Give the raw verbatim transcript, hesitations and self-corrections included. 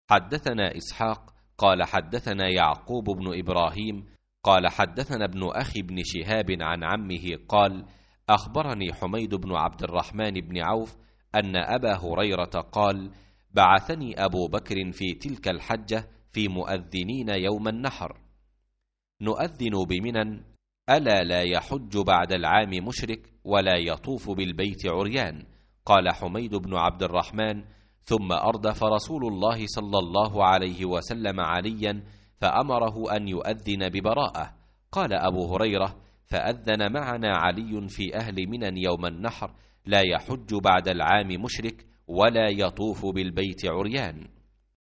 حدثنا إسحاق قال حدثنا يعقوب بن إبراهيم قال حدثنا ابن أخي بن شهاب عن عمه قال أخبرني حميد بن عبد الرحمن بن عوف أن أبا هريرة قال بعثني أبو بكر في تلك الحجة في مؤذنين يوم النحر نؤذن بمنى ألا لا يحج بعد العام مشرك ولا يطوف بالبيت عريان. قال حميد بن عبد الرحمن ثم أردف رسول الله صلى الله عليه وسلم عليا فأمره أن يؤذن ببراءة. قال أبو هريرة فأذن معنا علي في أهل منى يوم النحر لا يحج بعد العام مشرك ولا يطوف بالبيت عريان.